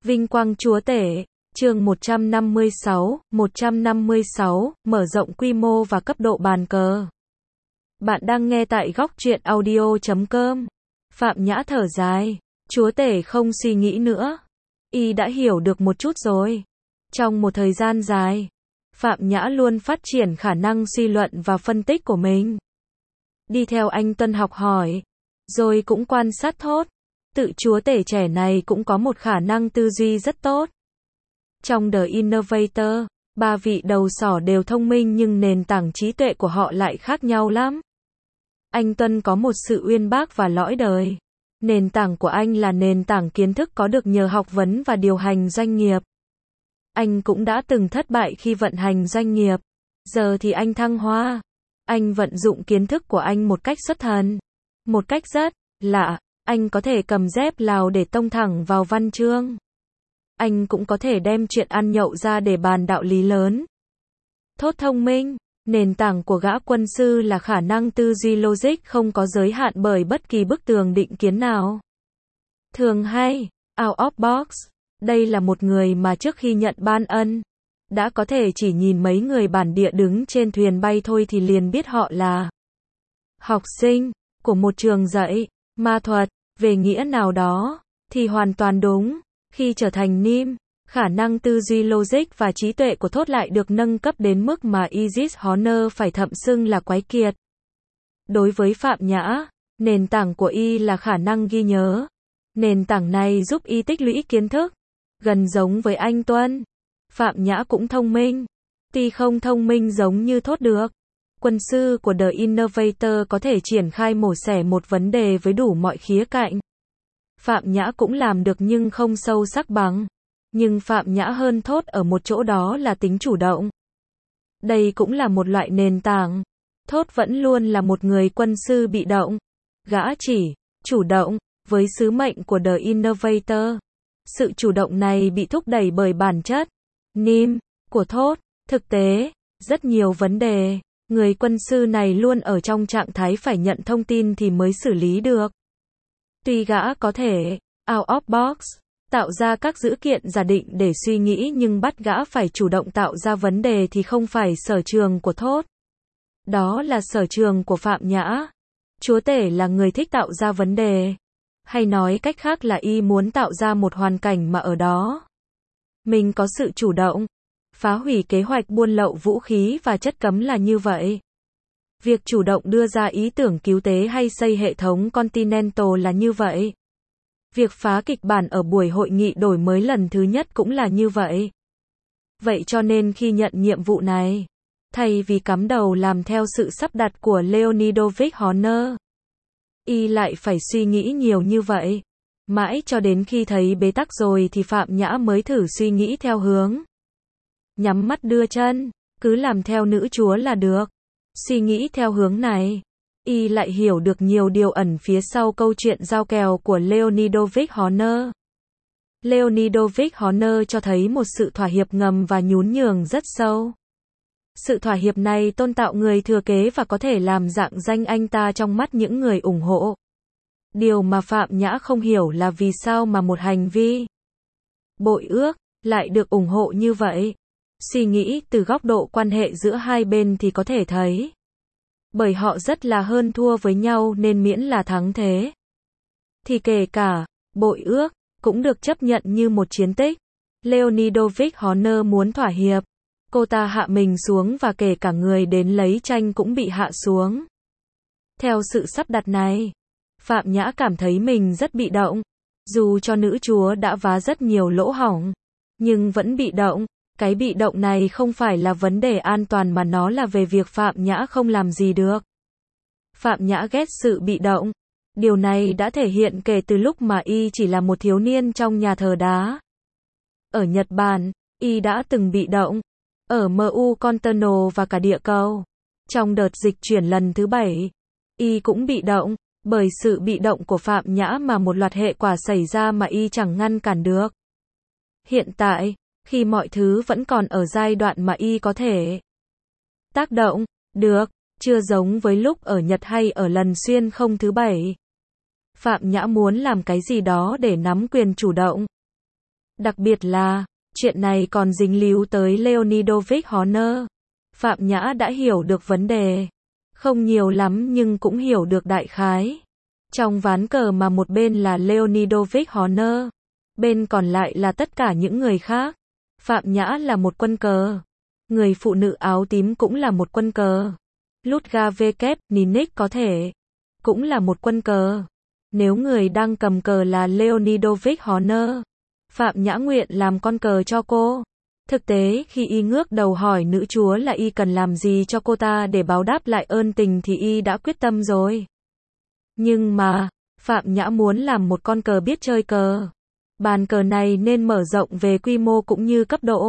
Vinh quang chúa tể, chương 156, mở rộng quy mô và cấp độ bàn cờ. Bạn đang nghe tại góc truyện audio.com. Phạm Nhã thở dài, chúa tể không suy nghĩ nữa. Y đã hiểu được một chút rồi. Trong một thời gian dài, Phạm Nhã luôn phát triển khả năng suy luận và phân tích của mình. Đi theo anh Tuân học hỏi, rồi cũng quan sát thốt. Tự chúa tể trẻ này cũng có một khả năng tư duy rất tốt. Trong The Innovator, ba vị đầu sỏ đều thông minh nhưng nền tảng trí tuệ của họ lại khác nhau lắm. Anh Tuân có một sự uyên bác và lõi đời. Nền tảng của anh là nền tảng kiến thức có được nhờ học vấn và điều hành doanh nghiệp. Anh cũng đã từng thất bại khi vận hành doanh nghiệp. Giờ thì anh thăng hoa. Anh vận dụng kiến thức của anh một cách xuất thần. Một cách rất lạ. Anh có thể cầm dép Lào để tông thẳng vào văn chương. Anh cũng có thể đem chuyện ăn nhậu ra để bàn đạo lý lớn. Thốt thông minh, nền tảng của gã quân sư là khả năng tư duy logic không có giới hạn bởi bất kỳ bức tường định kiến nào. Thường hay, out of box, đây là một người mà trước khi nhận ban ân, đã có thể chỉ nhìn mấy người bản địa đứng trên thuyền bay thôi thì liền biết họ là học sinh của một trường dạy ma thuật. Về nghĩa nào đó, thì hoàn toàn đúng. Khi trở thành Nim, khả năng tư duy logic và trí tuệ của Thốt lại được nâng cấp đến mức mà Isis Honor phải thậm xưng là quái kiệt. Đối với Phạm Nhã, nền tảng của Y là khả năng ghi nhớ. Nền tảng này giúp Y tích lũy kiến thức. Gần giống với anh Tuân, Phạm Nhã cũng thông minh. Tuy không thông minh giống như Thốt được. Quân sư của The Innovator có thể triển khai mổ xẻ một vấn đề với đủ mọi khía cạnh. Phạm Nhã cũng làm được nhưng không sâu sắc bằng. Nhưng Phạm Nhã hơn Thốt ở một chỗ đó là tính chủ động. Đây cũng là một loại nền tảng. Thốt vẫn luôn là một người quân sư bị động. Gã chỉ chủ động với sứ mệnh của The Innovator. Sự chủ động này bị thúc đẩy bởi bản chất Nim của Thốt. Thực tế, rất nhiều vấn đề, người quân sư này luôn ở trong trạng thái phải nhận thông tin thì mới xử lý được. Tuy gã có thể out of box, tạo ra các dữ kiện giả định để suy nghĩ nhưng bắt gã phải chủ động tạo ra vấn đề thì không phải sở trường của Thốt. Đó là sở trường của Phạm Nhã. Chúa tể là người thích tạo ra vấn đề. Hay nói cách khác là Y muốn tạo ra một hoàn cảnh mà ở đó mình có sự chủ động. Phá hủy kế hoạch buôn lậu vũ khí và chất cấm là như vậy. Việc chủ động đưa ra ý tưởng cứu tế hay xây hệ thống Continental là như vậy. Việc phá kịch bản ở buổi hội nghị đổi mới lần thứ nhất cũng là như vậy. Vậy cho nên khi nhận nhiệm vụ này, thay vì cắm đầu làm theo sự sắp đặt của Leonidovich Horner, Y lại phải suy nghĩ nhiều như vậy. Mãi cho đến khi thấy bế tắc rồi thì Phạm Nhã mới thử suy nghĩ theo hướng nhắm mắt đưa chân, cứ làm theo nữ chúa là được. Suy nghĩ theo hướng này, Y lại hiểu được nhiều điều ẩn phía sau câu chuyện giao kèo của Leonidovich Horner. Leonidovich Horner cho thấy một sự thỏa hiệp ngầm và nhún nhường rất sâu. Sự thỏa hiệp này tôn tạo người thừa kế và có thể làm rạng danh anh ta trong mắt những người ủng hộ. Điều mà Phạm Nhã không hiểu là vì sao mà một hành vi bội ước lại được ủng hộ như vậy. Suy nghĩ từ góc độ quan hệ giữa hai bên thì có thể thấy, bởi họ rất là hơn thua với nhau nên miễn là thắng thế, thì kể cả bội ước cũng được chấp nhận như một chiến tích. Leonidovich Horner muốn thỏa hiệp, cô ta hạ mình xuống và kể cả người đến lấy tranh cũng bị hạ xuống. Theo sự sắp đặt này, Phạm Nhã cảm thấy mình rất bị động. Dù cho nữ chúa đã vá rất nhiều lỗ hổng, nhưng vẫn bị động. Cái bị động này không phải là vấn đề an toàn mà nó là về việc Phạm Nhã không làm gì được. Phạm Nhã ghét sự bị động. Điều này đã thể hiện kể từ lúc mà Y chỉ là một thiếu niên trong nhà thờ đá. Ở Nhật Bản, Y đã từng bị động. Ở MU Conterno và cả địa cầu. Trong đợt dịch chuyển lần thứ 7, Y cũng bị động. Bởi sự bị động của Phạm Nhã mà một loạt hệ quả xảy ra mà Y chẳng ngăn cản được. Hiện tại, khi mọi thứ vẫn còn ở giai đoạn mà Y có thể tác động được, chưa giống với lúc ở Nhật hay ở lần xuyên không thứ 7. Phạm Nhã muốn làm cái gì đó để nắm quyền chủ động. Đặc biệt là, chuyện này còn dính líu tới Leonidovich Horner. Phạm Nhã đã hiểu được vấn đề. Không nhiều lắm nhưng cũng hiểu được đại khái. Trong ván cờ mà một bên là Leonidovich Horner, bên còn lại là tất cả những người khác. Phạm Nhã là một quân cờ. Người phụ nữ áo tím cũng là một quân cờ. Ludga Vkep, Ninik có thể cũng là một quân cờ. Nếu người đang cầm cờ là Leonidovich Horner, Phạm Nhã nguyện làm con cờ cho cô. Thực tế khi y ngước đầu hỏi nữ chúa là y cần làm gì cho cô ta để báo đáp lại ơn tình thì y đã quyết tâm rồi. Nhưng mà, Phạm Nhã muốn làm một con cờ biết chơi cờ. Bàn cờ này nên mở rộng về quy mô cũng như cấp độ.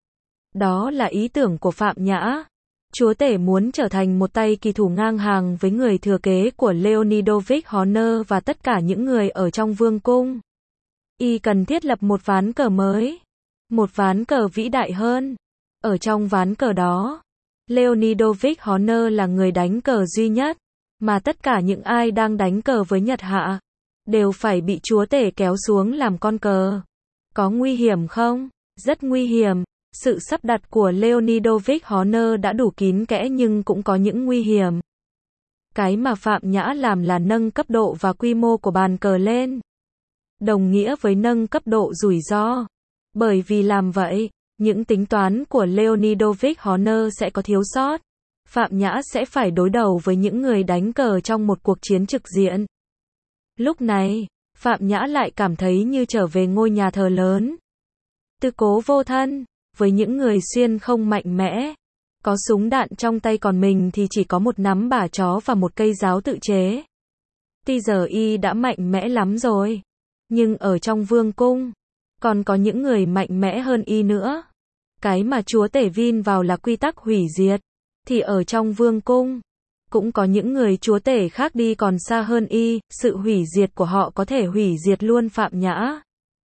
Đó là ý tưởng của Phạm Nhã. Chúa tể muốn trở thành một tay kỳ thủ ngang hàng với người thừa kế của Leonidovich Horner và tất cả những người ở trong vương cung. Y cần thiết lập một ván cờ mới. Một ván cờ vĩ đại hơn. Ở trong ván cờ đó, Leonidovich Horner là người đánh cờ duy nhất, mà tất cả những ai đang đánh cờ với Nhật Hạ đều phải bị chúa tể kéo xuống làm con cờ. Có nguy hiểm không? Rất nguy hiểm. Sự sắp đặt của Leonidovich Horner đã đủ kín kẽ nhưng cũng có những nguy hiểm. Cái mà Phạm Nhã làm là nâng cấp độ và quy mô của bàn cờ lên. Đồng nghĩa với nâng cấp độ rủi ro. Bởi vì làm vậy, những tính toán của Leonidovich Horner sẽ có thiếu sót. Phạm Nhã sẽ phải đối đầu với những người đánh cờ trong một cuộc chiến trực diện. Lúc này, Phạm Nhã lại cảm thấy như trở về ngôi nhà thờ lớn. Tư cố vô thân, với những người xuyên không mạnh mẽ. Có súng đạn trong tay còn mình thì chỉ có một nắm bả chó và một cây giáo tự chế. Tuy giờ y đã mạnh mẽ lắm rồi. Nhưng ở trong vương cung, còn có những người mạnh mẽ hơn y nữa. Cái mà chúa tể vin vào là quy tắc hủy diệt. Thì ở trong vương cung, cũng có những người chúa tể khác đi còn xa hơn y, sự hủy diệt của họ có thể hủy diệt luôn Phạm Nhã.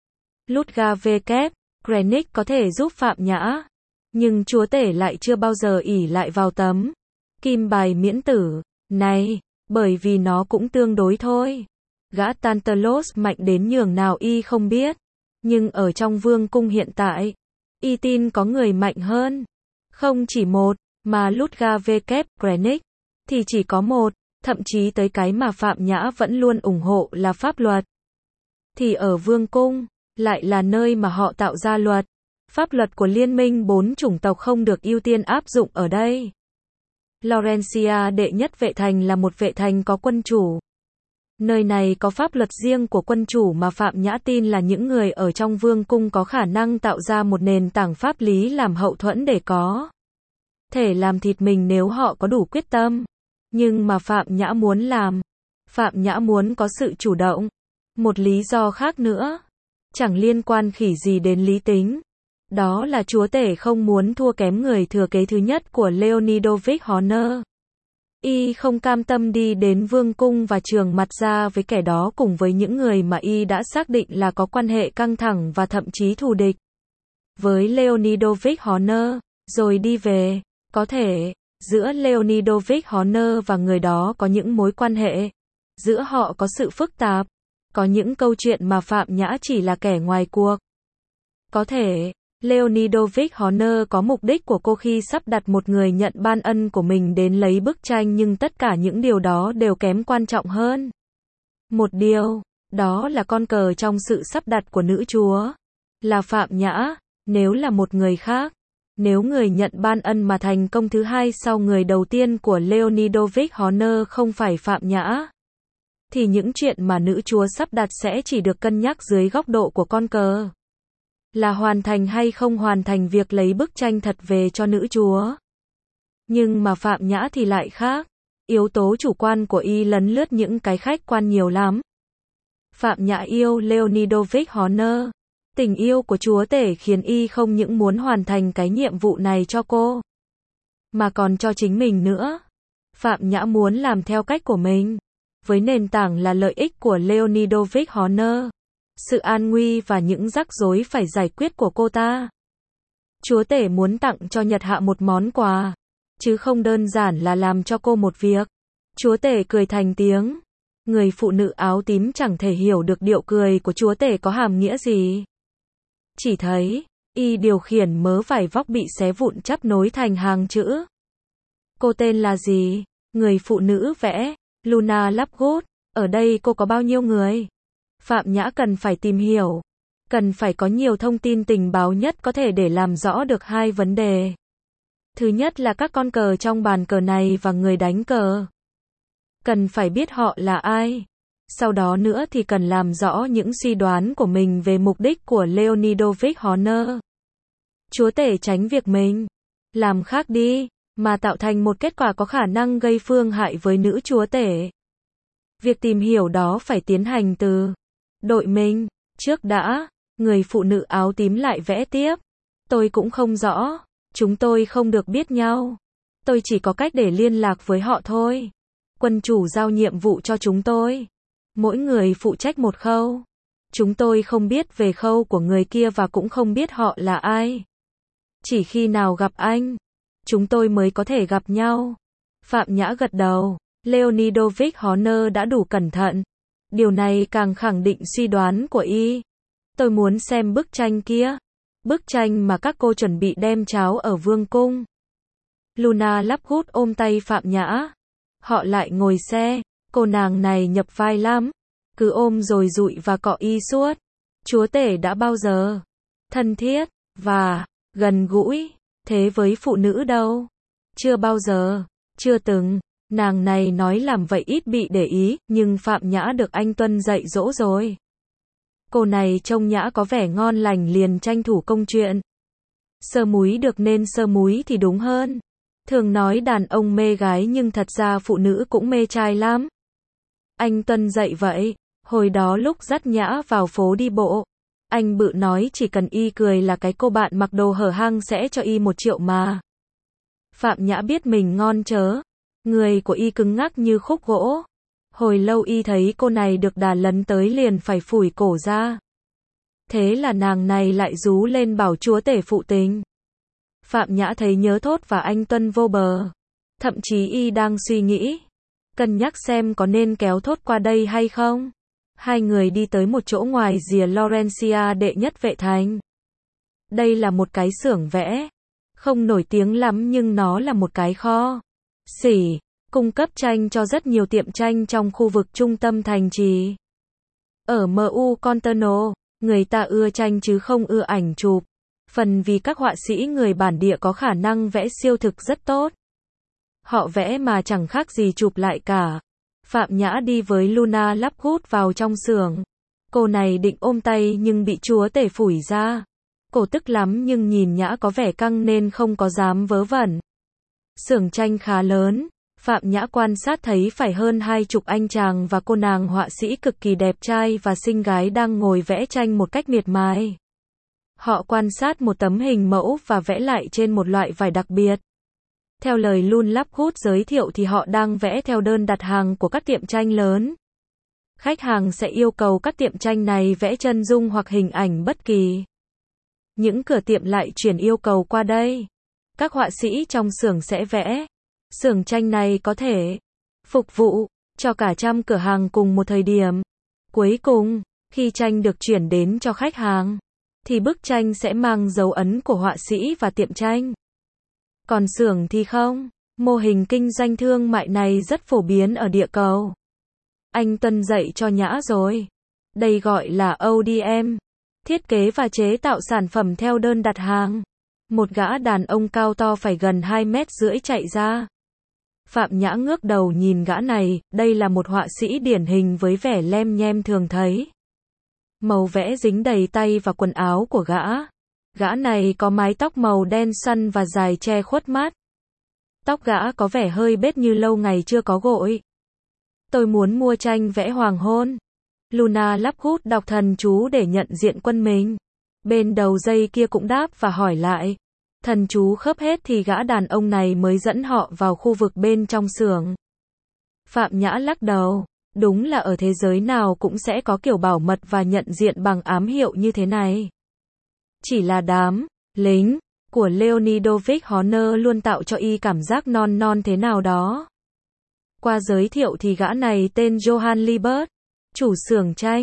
Ludga Vkep, Greenwich có thể giúp Phạm Nhã, nhưng chúa tể lại chưa bao giờ ỷ lại vào tấm kim bài miễn tử này, bởi vì nó cũng tương đối thôi. Gã Tantalos mạnh đến nhường nào y không biết, nhưng ở trong vương cung hiện tại, y tin có người mạnh hơn. Không chỉ một, mà Ludga Vkep, Greenwich thì chỉ có một, thậm chí tới cái mà Phạm Nhã vẫn luôn ủng hộ là pháp luật. Thì ở vương cung, lại là nơi mà họ tạo ra luật. Pháp luật của Liên minh 4 chủng tộc không được ưu tiên áp dụng ở đây. Laurentia đệ nhất vệ thành là một vệ thành có quân chủ. Nơi này có pháp luật riêng của quân chủ mà Phạm Nhã tin là những người ở trong vương cung có khả năng tạo ra một nền tảng pháp lý làm hậu thuẫn để có thể làm thịt mình nếu họ có đủ quyết tâm. Nhưng mà Phạm Nhã muốn làm. Phạm Nhã muốn có sự chủ động. Một lý do khác nữa, chẳng liên quan khỉ gì đến lý tính. Đó là chúa tể không muốn thua kém người thừa kế thứ nhất của Leonidovich Horner. Y không cam tâm đi đến vương cung và trường mặt ra với kẻ đó cùng với những người mà y đã xác định là có quan hệ căng thẳng và thậm chí thù địch với Leonidovich Horner, rồi đi về. Có thể, giữa Leonidovich Horner và người đó có những mối quan hệ. Giữa họ có sự phức tạp. Có những câu chuyện mà Phạm Nhã chỉ là kẻ ngoài cuộc. Có thể, Leonidovich Horner có mục đích của cô khi sắp đặt một người nhận ban ân của mình đến lấy bức tranh nhưng tất cả những điều đó đều kém quan trọng hơn. Một điều, đó là con cờ trong sự sắp đặt của nữ chúa. Là Phạm Nhã, nếu là một người khác. Nếu người nhận ban ân mà thành công thứ hai sau người đầu tiên của Leonidovich Horner không phải Phạm Nhã, thì những chuyện mà nữ chúa sắp đặt sẽ chỉ được cân nhắc dưới góc độ của con cờ. Là hoàn thành hay không hoàn thành việc lấy bức tranh thật về cho nữ chúa. Nhưng mà Phạm Nhã thì lại khác. Yếu tố chủ quan của y lấn lướt những cái khách quan nhiều lắm. Phạm Nhã yêu Leonidovich Horner. Tình yêu của chúa tể khiến y không những muốn hoàn thành cái nhiệm vụ này cho cô, mà còn cho chính mình nữa. Phạm Nhã muốn làm theo cách của mình, với nền tảng là lợi ích của Leonidovich Horner, sự an nguy và những rắc rối phải giải quyết của cô ta. Chúa tể muốn tặng cho Nhật Hạ một món quà, chứ không đơn giản là làm cho cô một việc. Chúa tể cười thành tiếng. Người phụ nữ áo tím chẳng thể hiểu được điệu cười của chúa tể có hàm nghĩa gì. chỉ thấy, y điều khiển mớ vải vóc bị xé vụn chắp nối thành hàng chữ. Cô tên là gì? Người phụ nữ vẽ, Luna Lovegood. Ở đây cô có bao nhiêu người? Phạm Nhã cần phải tìm hiểu. Cần phải có nhiều thông tin tình báo nhất có thể để làm rõ được hai vấn đề. Thứ nhất là các con cờ trong bàn cờ này và người đánh cờ. Cần phải biết họ là ai. Sau đó nữa thì cần làm rõ những suy đoán của mình về mục đích của Leonidovich Horner. Chúa tể tránh việc mình làm khác đi, mà tạo thành một kết quả có khả năng gây phương hại với nữ chúa tể. Việc tìm hiểu đó phải tiến hành từ đội mình trước đã. Người phụ nữ áo tím lại vẽ tiếp. Tôi cũng không rõ. Chúng tôi không được biết nhau. Tôi chỉ có cách để liên lạc với họ thôi. Quân chủ giao nhiệm vụ cho chúng tôi. Mỗi người phụ trách một khâu. Chúng tôi không biết về khâu của người kia và cũng không biết họ là ai. Chỉ khi nào gặp anh, chúng tôi mới có thể gặp nhau. Phạm Nhã gật đầu. Leonidovich Horner đã đủ cẩn thận. Điều này càng khẳng định suy đoán của y. Tôi muốn xem bức tranh kia. Bức tranh mà các cô chuẩn bị đem cháo ở vương cung. Luna Lovegood ôm tay Phạm Nhã. Họ lại ngồi xe. Cô nàng này nhập vai lắm. Cứ ôm rồi dụi và cọ y suốt. Chúa tể đã bao giờ thân thiết và gần gũi thế với phụ nữ đâu? Chưa bao giờ. Chưa từng. Nàng này nói làm vậy ít bị để ý, nhưng Phạm Nhã được anh Tuân dạy dỗ rồi. Cô này trông nhã có vẻ ngon lành liền tranh thủ công chuyện. Sơ múi được nên sơ múi thì đúng hơn. Thường nói đàn ông mê gái nhưng thật ra phụ nữ cũng mê trai lắm. Anh Tuân dạy vậy. Hồi đó lúc dắt Nhã vào phố đi bộ, anh Bự nói chỉ cần y cười là cái cô bạn mặc đồ hở hang sẽ cho y 1 triệu mà. Phạm Nhã biết mình ngon chớ. Người của y cứng ngắc như khúc gỗ. Hồi lâu y thấy cô này được đà lấn tới liền phải phủi cổ ra. Thế là nàng này lại rú lên bảo chúa tể phụ tình. Phạm Nhã thấy nhớ thốt và anh Tuân vô bờ. Thậm chí y đang suy nghĩ, cân nhắc xem có nên kéo thốt qua đây hay không. Hai người đi tới một chỗ ngoài rìa Laurentia đệ nhất vệ thành. Đây là một cái xưởng vẽ. Không nổi tiếng lắm nhưng nó là một cái kho xỉ, cung cấp tranh cho rất nhiều tiệm tranh trong khu vực trung tâm thành trì. Ở MU Conterno, người ta ưa tranh chứ không ưa ảnh chụp. Phần vì các họa sĩ người bản địa có khả năng vẽ siêu thực rất tốt. Họ vẽ mà chẳng khác gì chụp lại cả. Phạm Nhã đi với Luna Lovegood vào trong xưởng. Cô này định ôm tay nhưng bị chúa tể phủi ra. Cô tức lắm nhưng nhìn Nhã có vẻ căng nên không có dám vớ vẩn. Xưởng tranh khá lớn. Phạm Nhã quan sát thấy phải hơn 20 anh chàng và cô nàng họa sĩ cực kỳ đẹp trai và xinh gái đang ngồi vẽ tranh một cách miệt mài. Họ quan sát một tấm hình mẫu và vẽ lại trên một loại vải đặc biệt. Theo lời Luna Lovegood giới thiệu thì họ đang vẽ theo đơn đặt hàng của các tiệm tranh lớn. Khách hàng sẽ yêu cầu các tiệm tranh này vẽ chân dung hoặc hình ảnh bất kỳ. Những cửa tiệm lại chuyển yêu cầu qua đây. Các họa sĩ trong xưởng sẽ vẽ. Xưởng tranh này có thể phục vụ cho cả trăm cửa hàng cùng một thời điểm. Cuối cùng, khi tranh được chuyển đến cho khách hàng, thì bức tranh sẽ mang dấu ấn của họa sĩ và tiệm tranh. Còn xưởng thì không. Mô hình kinh doanh thương mại này rất phổ biến ở địa cầu. Anh Tuân dạy cho Nhã rồi. Đây gọi là ODM. Thiết kế và chế tạo sản phẩm theo đơn đặt hàng. Một gã đàn ông cao to phải gần 2,5 mét chạy ra. Phạm Nhã ngước đầu nhìn gã này, đây là một họa sĩ điển hình với vẻ lem nhem thường thấy. Màu vẽ dính đầy tay và quần áo của gã. Gã này có mái tóc màu đen xoăn và dài che khuất mắt. Tóc gã có vẻ hơi bết như lâu ngày chưa có gội. Tôi muốn mua tranh vẽ hoàng hôn. Luna Lovegood đọc thần chú để nhận diện quân mình. Bên đầu dây kia cũng đáp và hỏi lại. Thần chú khớp hết thì gã đàn ông này mới dẫn họ vào khu vực bên trong xưởng. Phạm Nhã lắc đầu. Đúng là ở thế giới nào cũng sẽ có kiểu bảo mật và nhận diện bằng ám hiệu như thế này. Chỉ là đám lính của Leonidovich Horner luôn tạo cho y cảm giác non non thế nào đó. Qua giới thiệu thì gã này tên Johann Liebert, chủ xưởng tranh.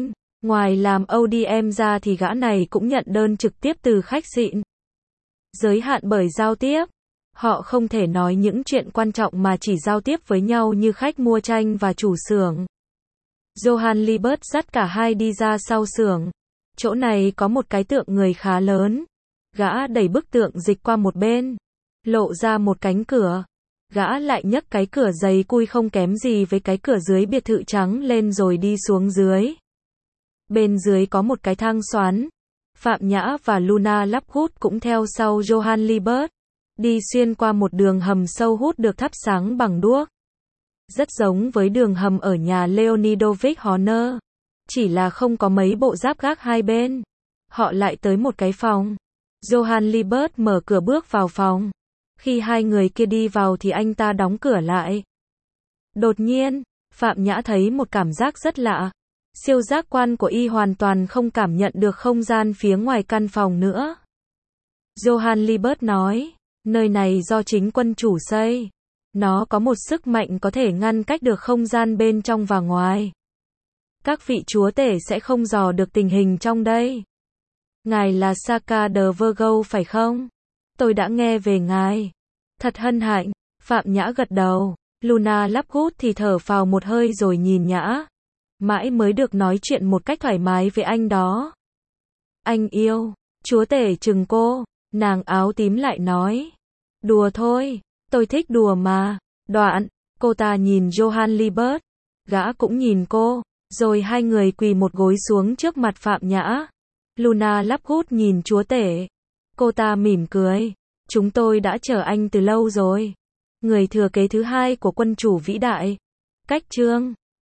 Ngoài làm ODM ra thì gã này cũng nhận đơn trực tiếp từ khách xịn. Giới hạn bởi giao tiếp. Họ không thể nói những chuyện quan trọng mà chỉ giao tiếp với nhau như khách mua tranh và chủ xưởng. Johann Liebert dắt cả hai đi ra sau xưởng. Chỗ này có một cái tượng người khá lớn. Gã đẩy bức tượng dịch qua một bên, lộ ra một cánh cửa. Gã lại nhấc cái cửa dày cui không kém gì với cái cửa dưới biệt thự trắng lên rồi đi xuống dưới. Bên dưới có một cái thang xoắn. Phạm Nhã và Luna Lovegood cũng theo sau Johann Liebert, đi xuyên qua một đường hầm sâu hút được thắp sáng bằng đuốc. Rất giống với đường hầm ở nhà Leonidovich Horner, chỉ là không có mấy bộ giáp gác hai bên. Họ lại tới một cái phòng. Johann Liebert mở cửa bước vào phòng. Khi hai người kia đi vào thì anh ta đóng cửa lại. Đột nhiên, Phạm Nhã thấy một cảm giác rất lạ. Siêu giác quan của y hoàn toàn không cảm nhận được không gian phía ngoài căn phòng nữa. Johann Liebert nói, nơi này do chính quân chủ xây. Nó có một sức mạnh có thể ngăn cách được không gian bên trong và ngoài. Các vị chúa tể sẽ không dò được tình hình trong đây. Ngài là Saka de Virgo phải không? Tôi đã nghe về ngài. Thật hân hạnh. Phạm Nhã gật đầu. Luna Lovegood thì thở phào một hơi rồi nhìn Nhã. Mãi mới được nói chuyện một cách thoải mái với anh đó. Anh yêu. Chúa tể chừng cô. Nàng áo tím lại nói. Đùa thôi. Tôi thích đùa mà. Đoạn, cô ta nhìn Johann Liebert. Gã cũng nhìn cô. Rồi hai người quỳ một gối xuống trước mặt Phạm Nhã. Luna Lovegood nhìn chúa tể. Cô ta mỉm cười. Chúng tôi đã chờ anh từ lâu rồi. Người thừa kế thứ hai của quân chủ vĩ đại. Cách chương